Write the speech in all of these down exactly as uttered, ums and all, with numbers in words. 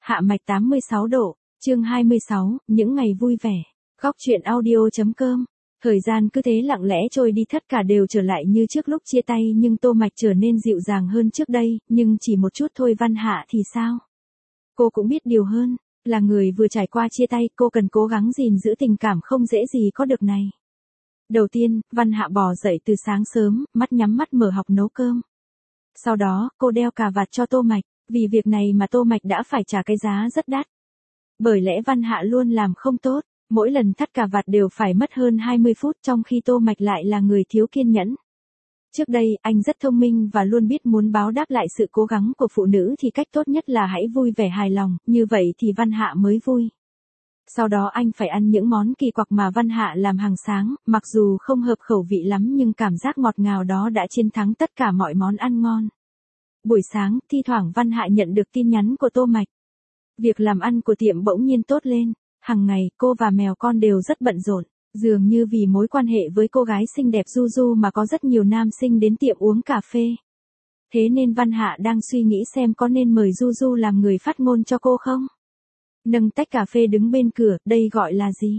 Hạ mạch tám mươi sáu độ, chương hai mươi sáu, những ngày vui vẻ. Góc truyện audio.com. Thời gian cứ thế lặng lẽ trôi đi, tất cả đều trở lại như trước lúc chia tay, nhưng Tô Mạch trở nên dịu dàng hơn trước đây, nhưng chỉ một chút thôi. Văn Hạ thì sao? Cô cũng biết điều hơn, là người vừa trải qua chia tay, cô cần cố gắng gìn giữ tình cảm không dễ gì có được này. Đầu tiên, Văn Hạ bò dậy từ sáng sớm, mắt nhắm mắt mở học nấu cơm. Sau đó, cô đeo cà vạt cho Tô Mạch, vì việc này mà Tô Mạch đã phải trả cái giá rất đắt. Bởi lẽ Văn Hạ luôn làm không tốt, mỗi lần thắt cà vạt đều phải mất hơn hai mươi phút, trong khi Tô Mạch lại là người thiếu kiên nhẫn. Trước đây, anh rất thông minh và luôn biết muốn báo đáp lại sự cố gắng của phụ nữ thì cách tốt nhất là hãy vui vẻ hài lòng, như vậy thì Văn Hạ mới vui. Sau đó anh phải ăn những món kỳ quặc mà Văn Hạ làm hàng sáng, mặc dù không hợp khẩu vị lắm nhưng cảm giác ngọt ngào đó đã chiến thắng tất cả mọi món ăn ngon. Buổi sáng, thi thoảng Văn Hạ nhận được tin nhắn của Tô Mạch. Việc làm ăn của tiệm bỗng nhiên tốt lên, hàng ngày cô và mèo con đều rất bận rộn, dường như vì mối quan hệ với cô gái xinh đẹp Du Du mà có rất nhiều nam sinh đến tiệm uống cà phê. Thế nên Văn Hạ đang suy nghĩ xem có nên mời Du Du làm người phát ngôn cho cô không? Nâng tách cà phê đứng bên cửa, đây gọi là gì?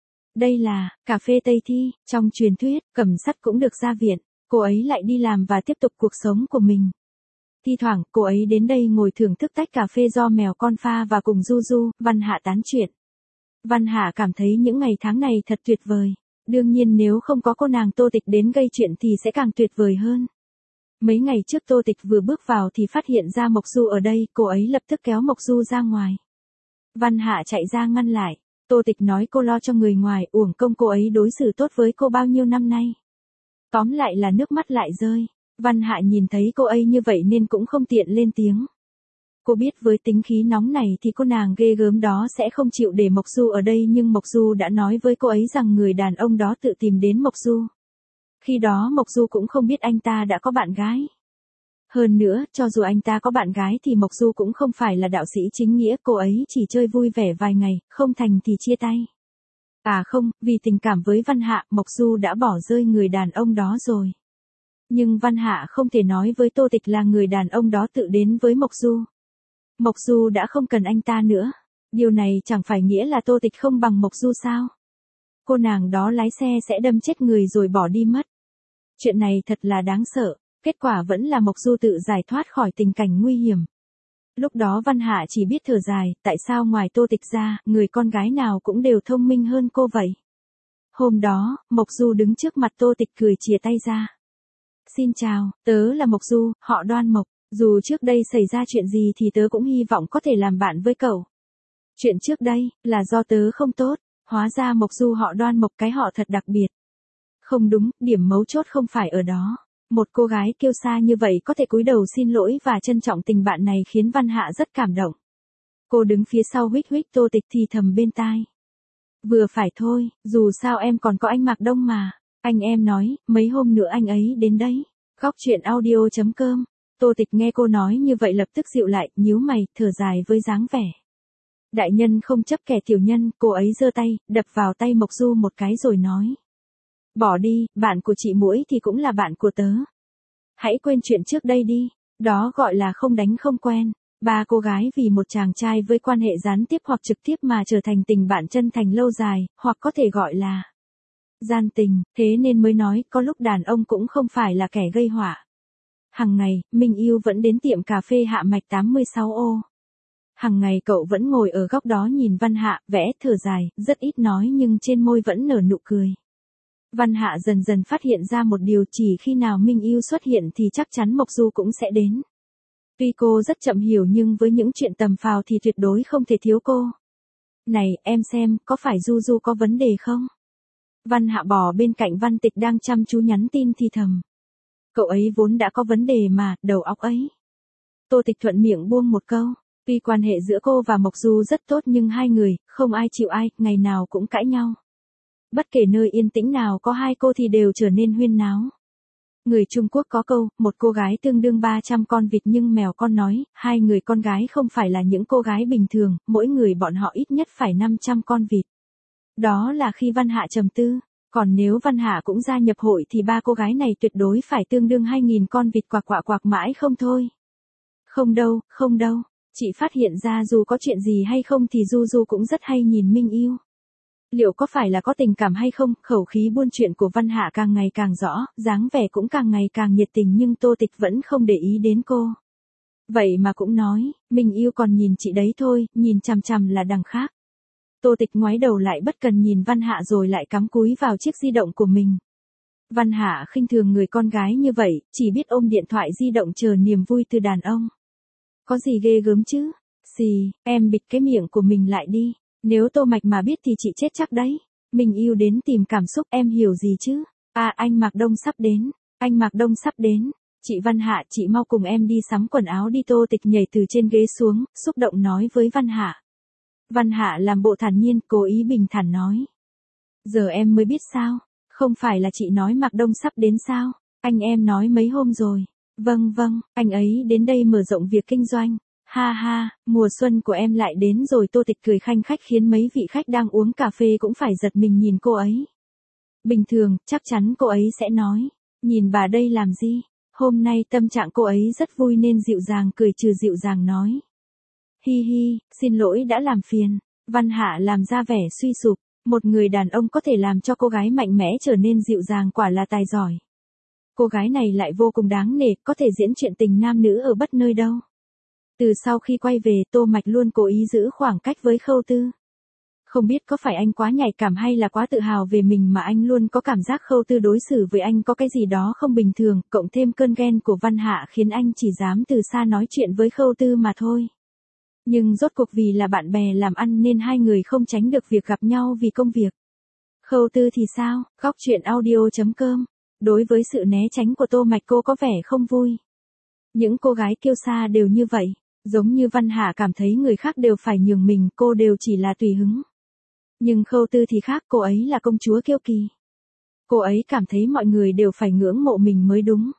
Đây là cà phê Tây Thi, trong truyền thuyết, cầm sắt cũng được ra viện, cô ấy lại đi làm và tiếp tục cuộc sống của mình. Thi thoảng, cô ấy đến đây ngồi thưởng thức tách cà phê do mèo con pha và cùng Du Du, Văn Hạ tán chuyện. Văn Hạ cảm thấy những ngày tháng này thật tuyệt vời. Đương nhiên nếu không có cô nàng Tô Tịch đến gây chuyện thì sẽ càng tuyệt vời hơn. Mấy ngày trước Tô Tịch vừa bước vào thì phát hiện ra Mộc Du ở đây, cô ấy lập tức kéo Mộc Du ra ngoài. Văn Hạ chạy ra ngăn lại. Tô Tịch nói cô lo cho người ngoài, uổng công cô ấy đối xử tốt với cô bao nhiêu năm nay. Tóm lại là nước mắt lại rơi. Văn Hạ nhìn thấy cô ấy như vậy nên cũng không tiện lên tiếng. Cô biết với tính khí nóng này thì cô nàng ghê gớm đó sẽ không chịu để Mộc Du ở đây, nhưng Mộc Du đã nói với cô ấy rằng người đàn ông đó tự tìm đến Mộc Du. Khi đó Mộc Du cũng không biết anh ta đã có bạn gái. Hơn nữa, cho dù anh ta có bạn gái thì Mộc Du cũng không phải là đạo sĩ chính nghĩa, cô ấy chỉ chơi vui vẻ vài ngày, không thành thì chia tay. À không, vì tình cảm với Văn Hạ, Mộc Du đã bỏ rơi người đàn ông đó rồi. Nhưng Văn Hạ không thể nói với Tô Tịch là người đàn ông đó tự đến với Mộc Du. Mộc Du đã không cần anh ta nữa. Điều này chẳng phải nghĩa là Tô Tịch không bằng Mộc Du sao? Cô nàng đó lái xe sẽ đâm chết người rồi bỏ đi mất. Chuyện này thật là đáng sợ. Kết quả vẫn là Mộc Du tự giải thoát khỏi tình cảnh nguy hiểm. Lúc đó Văn Hạ chỉ biết thở dài, tại sao ngoài Tô Tịch ra, người con gái nào cũng đều thông minh hơn cô vậy? Hôm đó, Mộc Du đứng trước mặt Tô Tịch cười chìa tay ra. Xin chào, tớ là Mộc Du, họ Đoan Mộc. Dù trước đây xảy ra chuyện gì thì tớ cũng hy vọng có thể làm bạn với cậu. Chuyện trước đây, là do tớ không tốt, hóa ra Mộc Du họ Đoan Mộc cái họ thật đặc biệt. Không đúng, điểm mấu chốt không phải ở đó. Một cô gái kiêu sa như vậy có thể cúi đầu xin lỗi và trân trọng tình bạn này khiến Văn Hạ rất cảm động. Cô đứng phía sau huých huých Tô Tịch thì thầm bên tai. Vừa phải thôi, dù sao em còn có anh Mạc Đông mà. Anh em nói, mấy hôm nữa anh ấy đến đấy. Góc truyện audio.com. Tô Tịch nghe cô nói như vậy lập tức dịu lại, nhíu mày, thở dài với dáng vẻ. Đại nhân không chấp kẻ tiểu nhân, cô ấy giơ tay, đập vào tay Mộc Du một cái rồi nói. Bỏ đi, bạn của chị Muỗi thì cũng là bạn của tớ. Hãy quên chuyện trước đây đi, đó gọi là không đánh không quen. Ba cô gái vì một chàng trai với quan hệ gián tiếp hoặc trực tiếp mà trở thành tình bạn chân thành lâu dài, hoặc có thể gọi là gian tình, thế nên mới nói có lúc đàn ông cũng không phải là kẻ gây họa. Hằng ngày, Minh Yêu vẫn đến tiệm cà phê Hạ Mạch tám mươi sáu ô. Hằng ngày cậu vẫn ngồi ở góc đó nhìn Văn Hạ, vẽ, thở dài, rất ít nói nhưng trên môi vẫn nở nụ cười. Văn Hạ dần dần phát hiện ra một điều, chỉ khi nào Minh Yêu xuất hiện thì chắc chắn Mộc Du cũng sẽ đến. Tuy cô rất chậm hiểu nhưng với những chuyện tầm phào thì tuyệt đối không thể thiếu cô. Này, em xem, có phải Du Du có vấn đề không? Văn Hạ bò bên cạnh Văn Tịch đang chăm chú nhắn tin thì thầm. Cậu ấy vốn đã có vấn đề mà, đầu óc ấy. Tô Tịch thuận miệng buông một câu. Tuy quan hệ giữa cô và Mộc Du rất tốt nhưng hai người, không ai chịu ai, ngày nào cũng cãi nhau. Bất kể nơi yên tĩnh nào có hai cô thì đều trở nên huyên náo. Người Trung Quốc có câu, một cô gái tương đương ba trăm con vịt, nhưng mèo con nói, hai người con gái không phải là những cô gái bình thường, mỗi người bọn họ ít nhất phải năm trăm con vịt. Đó là khi Văn Hạ trầm tư, còn nếu Văn Hạ cũng gia nhập hội thì ba cô gái này tuyệt đối phải tương đương hai nghìn con vịt quạc quạc quạc mãi không thôi. Không đâu, không đâu, Chị phát hiện ra dù có chuyện gì hay không thì Du Du cũng rất hay nhìn Minh Yêu. Liệu có phải là có tình cảm hay không? Khẩu khí buôn chuyện của Văn Hạ càng ngày càng rõ, dáng vẻ cũng càng ngày càng nhiệt tình nhưng Tô Tịch vẫn không để ý đến cô. Vậy mà cũng nói, Minh Yêu còn nhìn chị đấy thôi, nhìn chằm chằm là đằng khác. Tô Tịch ngoái đầu lại bất cần nhìn Văn Hạ rồi lại cắm cúi vào chiếc di động của mình. Văn Hạ khinh thường người con gái như vậy, chỉ biết ôm điện thoại di động chờ niềm vui từ đàn ông. Có gì ghê gớm chứ? Xì, em bịt cái miệng của mình lại đi. Nếu Tô Mạch mà biết thì chị chết chắc đấy. Mình yêu đến tìm cảm xúc, em hiểu gì chứ? À, anh Mạc Đông sắp đến. Anh Mạc Đông sắp đến. Chị Văn Hạ, chị mau cùng em đi sắm quần áo đi. Tô Tịch nhảy từ trên ghế xuống, xúc động nói với Văn Hạ. Văn Hạ làm bộ thản nhiên, cố ý bình thản nói. Giờ em mới biết sao? Không phải là chị nói Mạc Đông sắp đến sao? Anh em nói mấy hôm rồi. Vâng vâng, anh ấy đến đây mở rộng việc kinh doanh. Ha ha, mùa xuân của em lại đến rồi. Tô Tịch cười khanh khách khiến mấy vị khách đang uống cà phê cũng phải giật mình nhìn cô ấy. Bình thường, chắc chắn cô ấy sẽ nói. Nhìn bà đây làm gì? Hôm nay tâm trạng cô ấy rất vui nên dịu dàng cười trừ dịu dàng nói. Hi hi, xin lỗi đã làm phiền. Văn Hạ làm ra vẻ suy sụp. Một người đàn ông có thể làm cho cô gái mạnh mẽ trở nên dịu dàng quả là tài giỏi. Cô gái này lại vô cùng đáng nể, có thể diễn chuyện tình nam nữ ở bất nơi đâu. Từ sau khi quay về, Tô Mạch luôn cố ý giữ khoảng cách với Khâu Tư. Không biết có phải anh quá nhạy cảm hay là quá tự hào về mình mà anh luôn có cảm giác Khâu Tư đối xử với anh có cái gì đó không bình thường, cộng thêm cơn ghen của Văn Hạ khiến anh chỉ dám từ xa nói chuyện với Khâu Tư mà thôi. Nhưng rốt cuộc vì là bạn bè làm ăn nên hai người không tránh được việc gặp nhau vì công việc. Khâu Tư thì sao? Góc truyện audio chấm com. Đối với sự né tránh của Tô Mạch cô có vẻ không vui. Những cô gái kiêu sa đều như vậy. Giống như Văn Hạ cảm thấy người khác đều phải nhường mình, cô đều chỉ là tùy hứng. Nhưng Khâu Tư thì khác, cô ấy là công chúa kiêu kỳ. Cô ấy cảm thấy mọi người đều phải ngưỡng mộ mình mới đúng.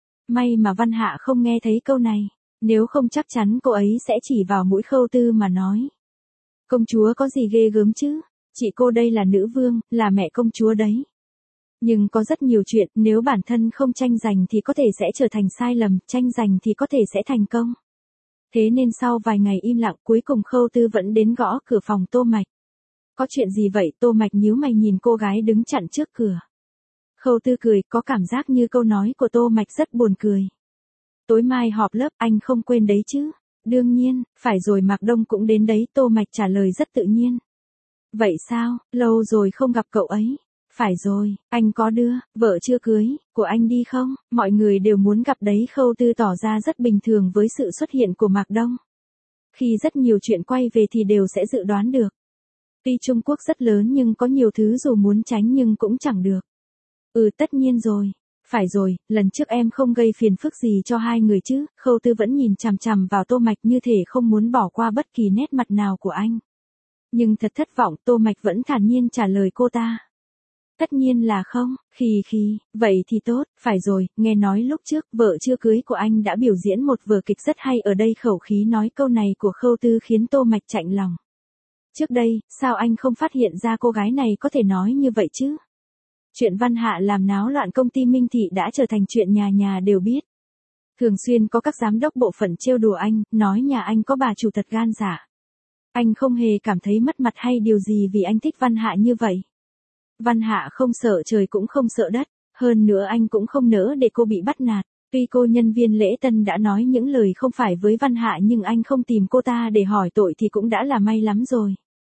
May mà Văn Hạ không nghe thấy câu này. Nếu không chắc chắn cô ấy sẽ chỉ vào mũi Khâu Tư mà nói. Công chúa có gì ghê gớm chứ? Chị cô đây là nữ vương, là mẹ công chúa đấy. Nhưng có rất nhiều chuyện, nếu bản thân không tranh giành thì có thể sẽ trở thành sai lầm, tranh giành thì có thể sẽ thành công. Thế nên sau vài ngày im lặng cuối cùng Khâu Tư vẫn đến gõ cửa phòng Tô Mạch. Có chuyện gì vậy? Tô Mạch nhíu mày nhìn cô gái đứng chặn trước cửa. Khâu Tư cười, có cảm giác như câu nói của Tô Mạch rất buồn cười. Tối mai họp lớp, anh không quên đấy chứ? Đương nhiên, phải rồi, Mạc Đông cũng đến đấy. Tô Mạch trả lời rất tự nhiên. Vậy sao, lâu rồi không gặp cậu ấy. Phải rồi, anh có đưa vợ chưa cưới của anh đi không? Mọi người đều muốn gặp đấy. Khâu Tư tỏ ra rất bình thường với sự xuất hiện của Mạc Đông. Khi rất nhiều chuyện quay về thì đều sẽ dự đoán được. Tuy Trung Quốc rất lớn nhưng có nhiều thứ dù muốn tránh nhưng cũng chẳng được. Ừ, tất nhiên rồi. Phải rồi, lần trước em không gây phiền phức gì cho hai người chứ? Khâu Tư vẫn nhìn chằm chằm vào Tô Mạch như thể không muốn bỏ qua bất kỳ nét mặt nào của anh. Nhưng thật thất vọng, Tô Mạch vẫn thản nhiên trả lời cô ta. Tất nhiên là không, khì khì, vậy thì tốt, phải rồi, nghe nói lúc trước vợ chưa cưới của anh đã biểu diễn một vở kịch rất hay ở đây. Khẩu khí nói câu này của Khâu Tư khiến Tô Mạch chạnh lòng. Trước đây, sao anh không phát hiện ra cô gái này có thể nói như vậy chứ? Chuyện Văn Hạ làm náo loạn công ty Minh Thị đã trở thành chuyện nhà nhà đều biết. Thường xuyên có các giám đốc bộ phận trêu đùa anh, nói nhà anh có bà chủ thật gan dạ. Anh không hề cảm thấy mất mặt hay điều gì vì anh thích Văn Hạ như vậy. Văn Hạ không sợ trời cũng không sợ đất, hơn nữa anh cũng không nỡ để cô bị bắt nạt. Tuy cô nhân viên lễ tân đã nói những lời không phải với Văn Hạ nhưng anh không tìm cô ta để hỏi tội thì cũng đã là may lắm rồi.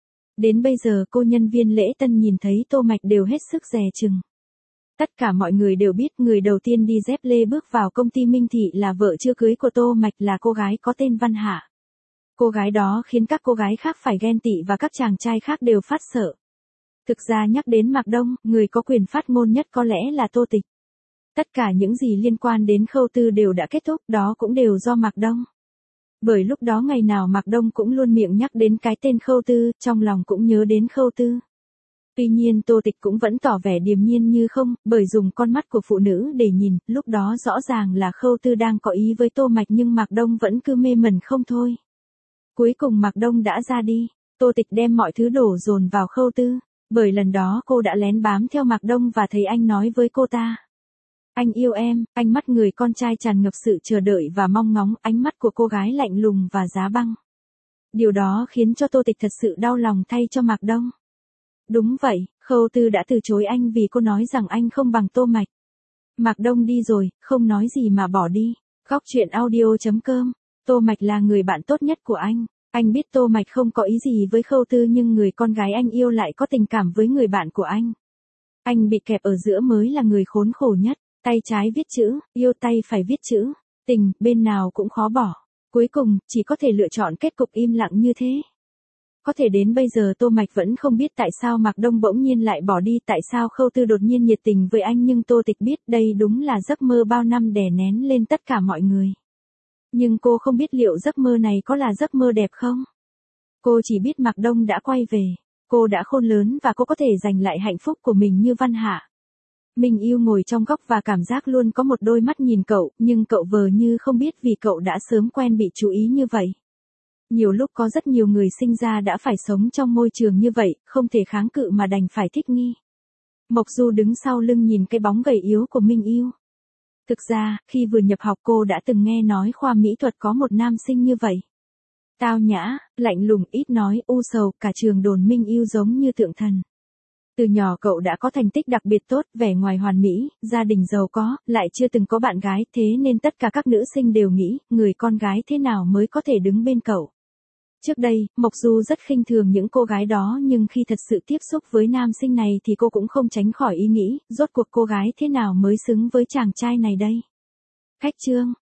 Đến bây giờ cô nhân viên lễ tân nhìn thấy Tô Mạch đều hết sức dè chừng. Tất cả mọi người đều biết người đầu tiên đi dép lê bước vào công ty Minh Thị là vợ chưa cưới của Tô Mạch, là cô gái có tên Văn Hạ. Cô gái đó khiến các cô gái khác phải ghen tị và các chàng trai khác đều phát sợ. Thực ra nhắc đến Mạc Đông, người có quyền phát ngôn nhất có lẽ là Tô Tịch. Tất cả những gì liên quan đến Khâu Tư đều đã kết thúc, đó cũng đều do Mạc Đông. Bởi lúc đó ngày nào Mạc Đông cũng luôn miệng nhắc đến cái tên Khâu Tư, trong lòng cũng nhớ đến Khâu Tư. Tuy nhiên Tô Tịch cũng vẫn tỏ vẻ điềm nhiên như không, bởi dùng con mắt của phụ nữ để nhìn, lúc đó rõ ràng là Khâu Tư đang có ý với Tô Mạch nhưng Mạc Đông vẫn cứ mê mẩn không thôi. Cuối cùng Mạc Đông đã ra đi, Tô Tịch đem mọi thứ đổ dồn vào Khâu Tư, bởi lần đó cô đã lén bám theo Mạc Đông và thấy anh nói với cô ta. Anh yêu em, ánh mắt người con trai tràn ngập sự chờ đợi và mong ngóng, ánh mắt của cô gái lạnh lùng và giá băng. Điều đó khiến cho Tô Tịch thật sự đau lòng thay cho Mạc Đông. Đúng vậy, Khâu Tư đã từ chối anh vì cô nói rằng anh không bằng Tô Mạch. Mạc Đông đi rồi, không nói gì mà bỏ đi. Góc truyện audio chấm com. Tô Mạch là người bạn tốt nhất của anh. Anh biết Tô Mạch không có ý gì với Khâu Tư nhưng người con gái anh yêu lại có tình cảm với người bạn của anh. Anh bị kẹp ở giữa mới là người khốn khổ nhất. Tay trái viết chữ, yêu tay phải viết chữ. Tình, bên nào cũng khó bỏ. Cuối cùng, chỉ có thể lựa chọn kết cục im lặng như thế. Có thể đến bây giờ Tô Mạch vẫn không biết tại sao Mạc Đông bỗng nhiên lại bỏ đi, tại sao Khâu Tư đột nhiên nhiệt tình với anh, nhưng Tô Tịch biết đây đúng là giấc mơ bao năm đè nén lên tất cả mọi người. Nhưng cô không biết liệu giấc mơ này có là giấc mơ đẹp không? Cô chỉ biết Mạc Đông đã quay về. Cô đã khôn lớn và cô có thể giành lại hạnh phúc của mình như Văn Hạ. Minh Yêu ngồi trong góc và cảm giác luôn có một đôi mắt nhìn cậu, nhưng cậu vờ như không biết vì cậu đã sớm quen bị chú ý như vậy. Nhiều lúc có rất nhiều người sinh ra đã phải sống trong môi trường như vậy, không thể kháng cự mà đành phải thích nghi. Mộc Du đứng sau lưng nhìn cái bóng gầy yếu của Minh Yêu. Thực ra, khi vừa nhập học cô đã từng nghe nói khoa mỹ thuật có một nam sinh như vậy. Tao nhã, lạnh lùng, ít nói, u sầu, cả trường đồn Minh Yêu giống như thượng thần. Từ nhỏ cậu đã có thành tích đặc biệt tốt, vẻ ngoài hoàn mỹ, gia đình giàu có, lại chưa từng có bạn gái, thế nên tất cả các nữ sinh đều nghĩ, người con gái thế nào mới có thể đứng bên cậu. Trước đây, Mộc Du rất khinh thường những cô gái đó, nhưng khi thật sự tiếp xúc với nam sinh này thì cô cũng không tránh khỏi ý nghĩ, rốt cuộc cô gái thế nào mới xứng với chàng trai này đây. Khách chương